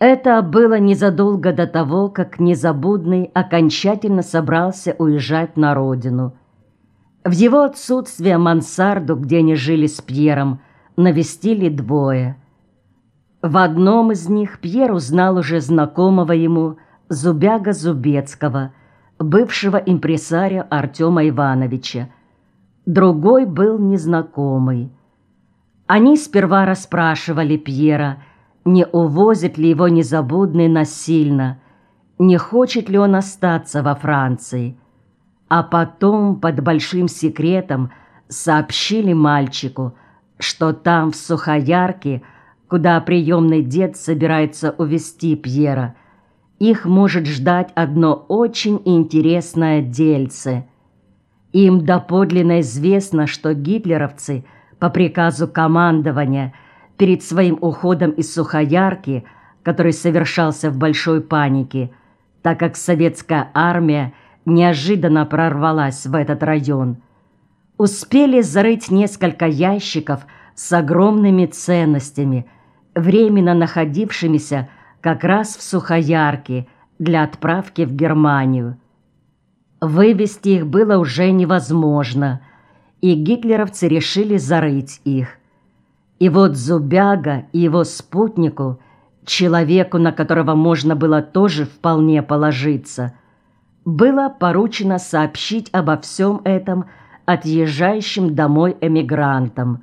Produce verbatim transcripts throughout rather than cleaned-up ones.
Это было незадолго до того, как Незабудный окончательно собрался уезжать на родину. В его отсутствие мансарду, где они жили с Пьером, навестили двое. В одном из них Пьер узнал уже знакомого ему Зубяга Зубецкого, бывшего импресарио Артема Ивановича. Другой был незнакомый. Они сперва расспрашивали Пьера, не увозит ли его Незабудный насильно, не хочет ли он остаться во Франции. А потом под большим секретом сообщили мальчику, что там, в Сухоярке, куда приемный дед собирается увезти Пьера, их может ждать одно очень интересное дельце. Им доподлинно известно, что гитлеровцы по приказу командования перед своим уходом из Сухоярки, который совершался в большой панике, так как советская армия неожиданно прорвалась в этот район, успели зарыть несколько ящиков с огромными ценностями, временно находившимися как раз в Сухоярке для отправки в Германию. Вывести их было уже невозможно, и гитлеровцы решили зарыть их. И вот Зубяга и его спутнику, человеку, на которого можно было тоже вполне положиться, было поручено сообщить обо всем этом отъезжающим домой эмигрантам.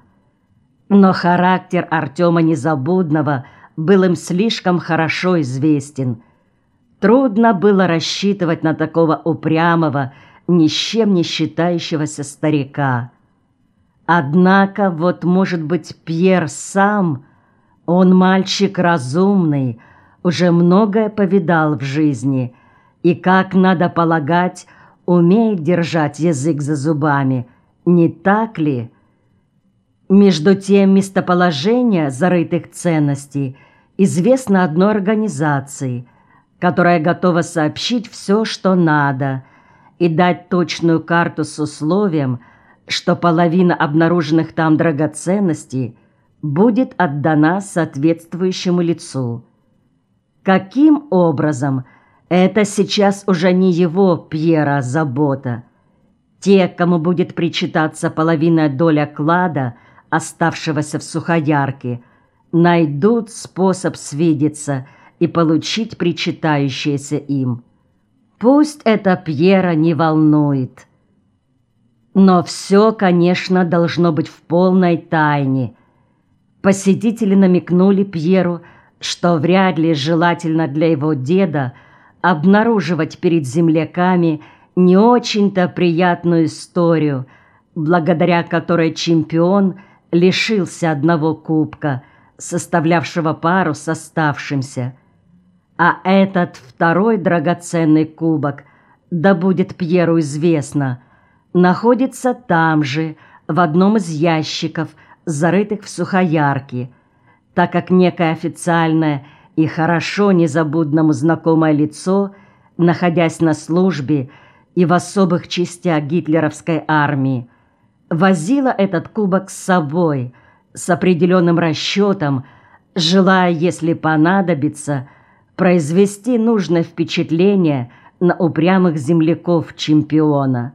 Но характер Артема Незабудного был им слишком хорошо известен. Трудно было рассчитывать на такого упрямого, ни с чем не считающегося старика. Однако, вот, может быть, Пьер сам, он мальчик разумный, уже многое повидал в жизни и, как надо полагать, умеет держать язык за зубами, не так ли? Между тем, местоположение зарытых ценностей известно одной организации, которая готова сообщить все, что надо, и дать точную карту с условием, что половина обнаруженных там драгоценностей будет отдана соответствующему лицу. Каким образом, это сейчас уже не его, Пьера, забота. Те, кому будет причитаться половина доля клада, оставшегося в Сухоярке, найдут способ свидеться и получить причитающееся им. Пусть это Пьера не волнует. Но все, конечно, должно быть в полной тайне. Посетители намекнули Пьеру, что вряд ли желательно для его деда обнаруживать перед земляками не очень-то приятную историю, благодаря которой чемпион лишился одного кубка, составлявшего пару с оставшимся. А этот второй драгоценный кубок, да будет Пьеру известно, находится там же, в одном из ящиков, зарытых в Сухоярке, так как некое официальное и хорошо Незабудному знакомое лицо, находясь на службе и в особых частях гитлеровской армии, возило этот кубок с собой с определенным расчетом, желая, если понадобится, произвести нужное впечатление на упрямых земляков чемпиона.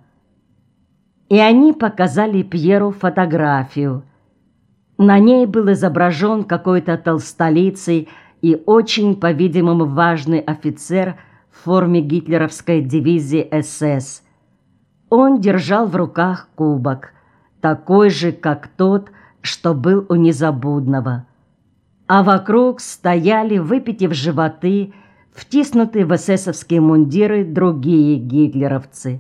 И они показали Пьеру фотографию. На ней был изображен какой-то толстолицый и очень, по-видимому, важный офицер в форме гитлеровской дивизии эс эс. Он держал в руках кубок, такой же, как тот, что был у Незабудного. А вокруг стояли, выпитив животы, втиснутые в эсэсовские мундиры другие гитлеровцы.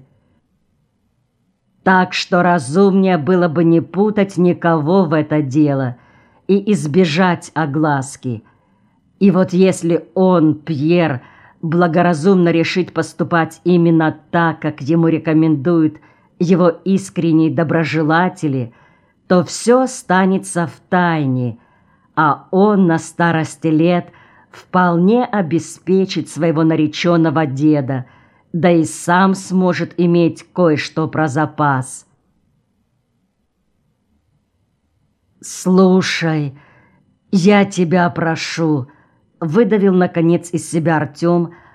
Так что разумнее было бы не путать никого в это дело и избежать огласки. И вот если он, Пьер, благоразумно решит поступать именно так, как ему рекомендуют его искренние доброжелатели, то все останется в тайне, а он на старости лет вполне обеспечит своего нареченного деда, да и сам сможет иметь кое-что про запас. «Слушай, я тебя прошу, выдавил, наконец, из себя Артем,